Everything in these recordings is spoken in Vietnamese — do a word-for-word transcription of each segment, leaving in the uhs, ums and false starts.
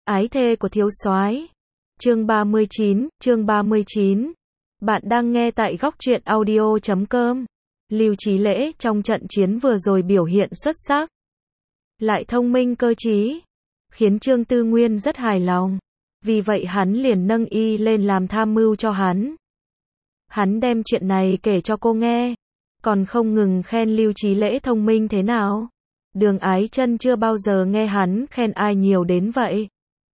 Ái thê của thiếu soái. Chương ba mươi chín, chương ba mươi chín. Bạn đang nghe tại góc truyện audio chấm com. Lưu Chí Lễ trong trận chiến vừa rồi biểu hiện xuất sắc, lại thông minh cơ trí, khiến Trương Tư Nguyên rất hài lòng. Vì vậy hắn liền nâng y lên làm tham mưu cho hắn. Hắn đem chuyện này kể cho cô nghe, còn không ngừng khen Lưu Chí Lễ thông minh thế nào. Đường Ái Chân chưa bao giờ nghe hắn khen ai nhiều đến vậy.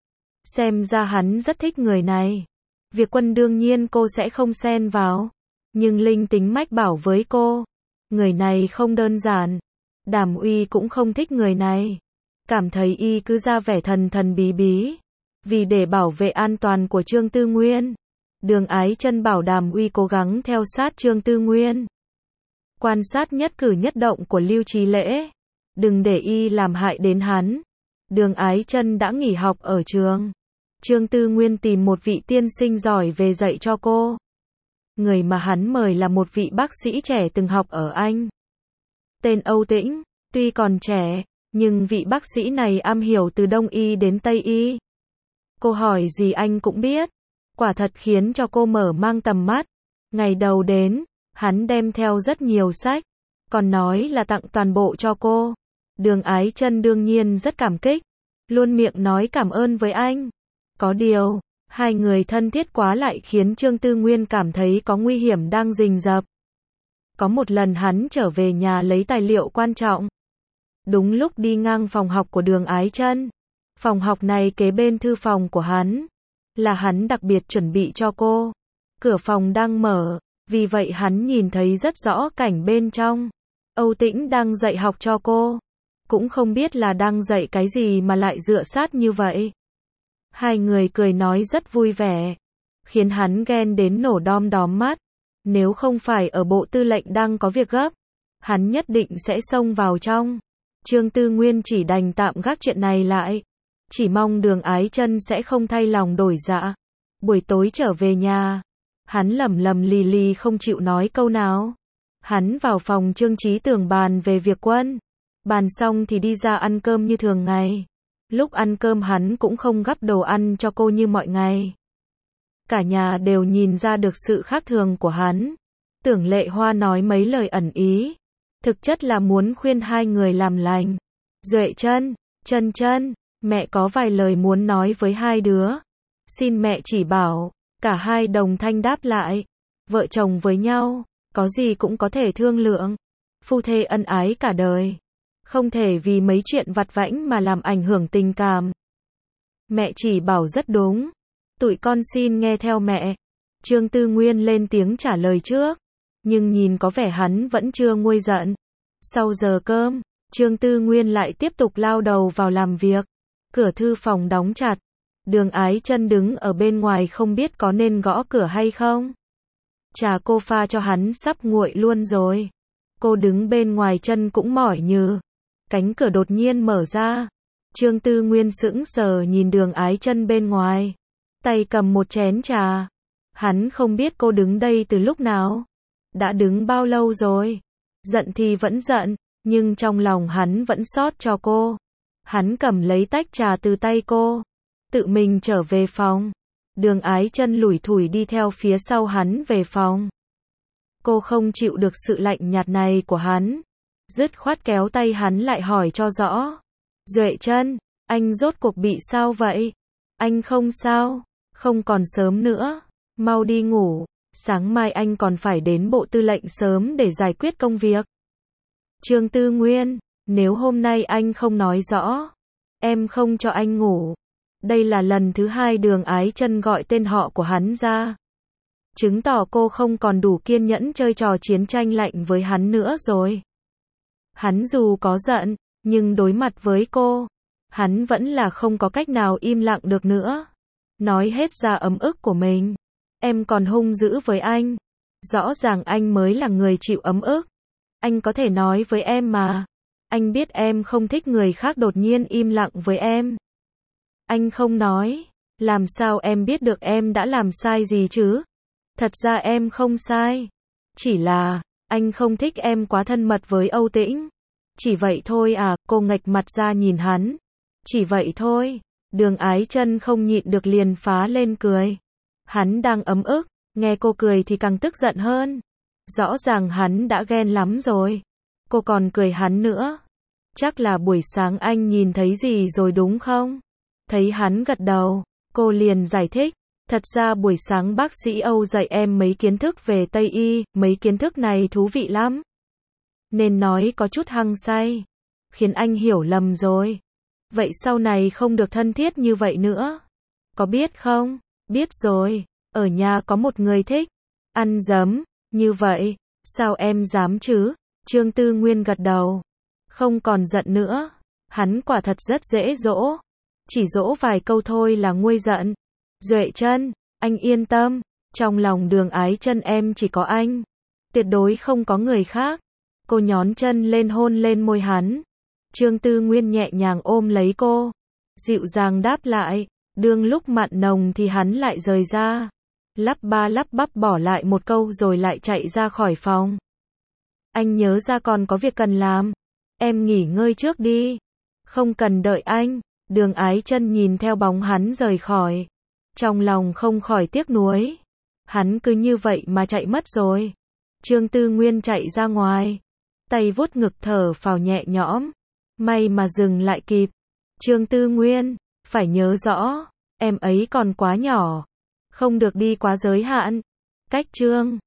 Xem ra hắn rất thích người này. Việc quân đương nhiên cô sẽ không xen vào, nhưng linh tính mách bảo với cô, người này không đơn giản. Đàm Uy cũng không thích người này, cảm thấy y cứ ra vẻ thần thần bí bí. Vì để bảo vệ an toàn của Trương Tư Nguyên, Đường Ái Chân bảo Đàm Uy cố gắng theo sát Trương Tư Nguyên, quan sát nhất cử nhất động của Lưu Chí Lễ, đừng để y làm hại đến hắn. Đường Ái Chân đã nghỉ học ở trường. Trương Tư Nguyên tìm một vị tiên sinh giỏi về dạy cho cô. Người mà hắn mời là một vị bác sĩ trẻ từng học ở Anh, tên Âu Tĩnh. Tuy còn trẻ, nhưng vị bác sĩ này am hiểu từ Đông y đến Tây y. Cô hỏi gì anh cũng biết, quả thật khiến cho cô mở mang tầm mắt. Ngày đầu đến, hắn đem theo rất nhiều sách, còn nói là tặng toàn bộ cho cô. Đường Ái Chân đương nhiên rất cảm kích, luôn miệng nói cảm ơn với anh. Có điều, hai người thân thiết quá lại khiến Trương Tư Nguyên cảm thấy có nguy hiểm đang rình rập. Có một lần hắn trở về nhà lấy tài liệu quan trọng, đúng lúc đi ngang phòng học của Đường Ái Chân. Phòng học này kế bên thư phòng của hắn, là hắn đặc biệt chuẩn bị cho cô. Cửa phòng đang mở, vì vậy hắn nhìn thấy rất rõ cảnh bên trong. Âu Tĩnh đang dạy học cho cô, cũng không biết là đang dạy cái gì mà lại dựa sát như vậy. Hai người cười nói rất vui vẻ, khiến hắn ghen đến nổ đom đóm mắt. Nếu không phải ở bộ tư lệnh đang có việc gấp, hắn nhất định sẽ xông vào trong. Trương Tư Nguyên chỉ đành tạm gác chuyện này lại, chỉ mong Đường Ái Chân sẽ không thay lòng đổi dạ. Buổi tối trở về nhà, hắn lẩm lẩm lì lì không chịu nói câu nào. Hắn vào phòng Trương Chí Tường bàn về việc quân. Bàn xong thì đi ra ăn cơm như thường ngày. Lúc ăn cơm hắn cũng không gắp đồ ăn cho cô như mọi ngày. Cả nhà đều nhìn ra được sự khác thường của hắn. Tưởng Lệ Hoa nói mấy lời ẩn ý, thực chất là muốn khuyên hai người làm lành. Duệ Chân, Chân Chân, mẹ có vài lời muốn nói với hai đứa. Xin mẹ chỉ bảo. Cả hai đồng thanh đáp lại. Vợ chồng với nhau, có gì cũng có thể thương lượng. Phu thê ân ái cả đời, không thể vì mấy chuyện vặt vãnh mà làm ảnh hưởng tình cảm. Mẹ chỉ bảo rất đúng. Tụi con xin nghe theo mẹ. Trương Tư Nguyên lên tiếng trả lời trước, nhưng nhìn có vẻ hắn vẫn chưa nguôi giận. Sau giờ cơm, Trương Tư Nguyên lại tiếp tục lao đầu vào làm việc. Cửa thư phòng đóng chặt. Đường Ái Chân đứng ở bên ngoài không biết có nên gõ cửa hay không. Trà cô pha cho hắn sắp nguội luôn rồi. Cô đứng bên ngoài chân cũng mỏi nhừ. Cánh cửa đột nhiên mở ra. Trương Tư Nguyên sững sờ nhìn Đường Ái Chân bên ngoài, tay cầm một chén trà. Hắn không biết cô đứng đây từ lúc nào, đã đứng bao lâu rồi. Giận thì vẫn giận, nhưng trong lòng hắn vẫn xót cho cô. Hắn cầm lấy tách trà từ tay cô, tự mình trở về phòng. Đường Ái Chân lủi thủi đi theo phía sau hắn về phòng. Cô không chịu được sự lạnh nhạt này của hắn, dứt khoát kéo tay hắn lại hỏi cho rõ. Duệ Chân, anh rốt cuộc bị sao vậy? Anh không sao, không còn sớm nữa, mau đi ngủ, sáng mai anh còn phải đến bộ tư lệnh sớm để giải quyết công việc. Trương Tư Nguyên, nếu hôm nay anh không nói rõ, em không cho anh ngủ. Đây là lần thứ hai Đường Ái Chân gọi tên họ của hắn ra, chứng tỏ cô không còn đủ kiên nhẫn chơi trò chiến tranh lạnh với hắn nữa rồi. Hắn dù có giận, nhưng đối mặt với cô, hắn vẫn là không có cách nào im lặng được nữa. Nói hết ra ấm ức của mình. Em còn hung dữ với anh. Rõ ràng anh mới là người chịu ấm ức. Anh có thể nói với em mà. Anh biết em không thích người khác đột nhiên im lặng với em. Anh không nói. Làm sao em biết được em đã làm sai gì chứ? Thật ra em không sai. Chỉ là, anh không thích em quá thân mật với Âu Tĩnh. Chỉ vậy thôi à, cô nghệch mặt ra nhìn hắn. Chỉ vậy thôi. Đường Ái Chân không nhịn được liền phá lên cười. Hắn đang ấm ức, nghe cô cười thì càng tức giận hơn. Rõ ràng hắn đã ghen lắm rồi. Cô còn cười hắn nữa. Chắc là buổi sáng anh nhìn thấy gì rồi đúng không? Thấy hắn gật đầu, cô liền giải thích. Thật ra buổi sáng bác sĩ Âu dạy em mấy kiến thức về Tây Y, mấy kiến thức này thú vị lắm. Nên nói có chút hăng say. Khiến anh hiểu lầm rồi. Vậy sau này không được thân thiết như vậy nữa. Có biết không? Biết rồi. Ở nhà có một người thích ăn dấm. Như vậy, sao em dám chứ? Trương Tư Nguyên gật đầu. Không còn giận nữa. Hắn quả thật rất dễ dỗ. Chỉ dỗ vài câu thôi là nguôi giận. Duệ Chân, anh yên tâm. Trong lòng Đường Ái Chân em chỉ có anh. Tuyệt đối không có người khác. Cô nhón chân lên hôn lên môi hắn. Trương Tư Nguyên nhẹ nhàng ôm lấy cô. Dịu dàng đáp lại. Đương lúc mặn nồng thì hắn lại rời ra. Lắp ba lắp bắp bỏ lại một câu rồi lại chạy ra khỏi phòng. Anh nhớ ra còn có việc cần làm. Em nghỉ ngơi trước đi. Không cần đợi anh. Đường Ái Chân nhìn theo bóng hắn rời khỏi. Trong lòng không khỏi tiếc nuối. Hắn cứ như vậy mà chạy mất rồi. Trương Tư Nguyên chạy ra ngoài. Tay vuốt ngực thở phào nhẹ nhõm. May mà dừng lại kịp. Trương Tư Nguyên, phải nhớ rõ, em ấy còn quá nhỏ. Không được đi quá giới hạn. Cách Trương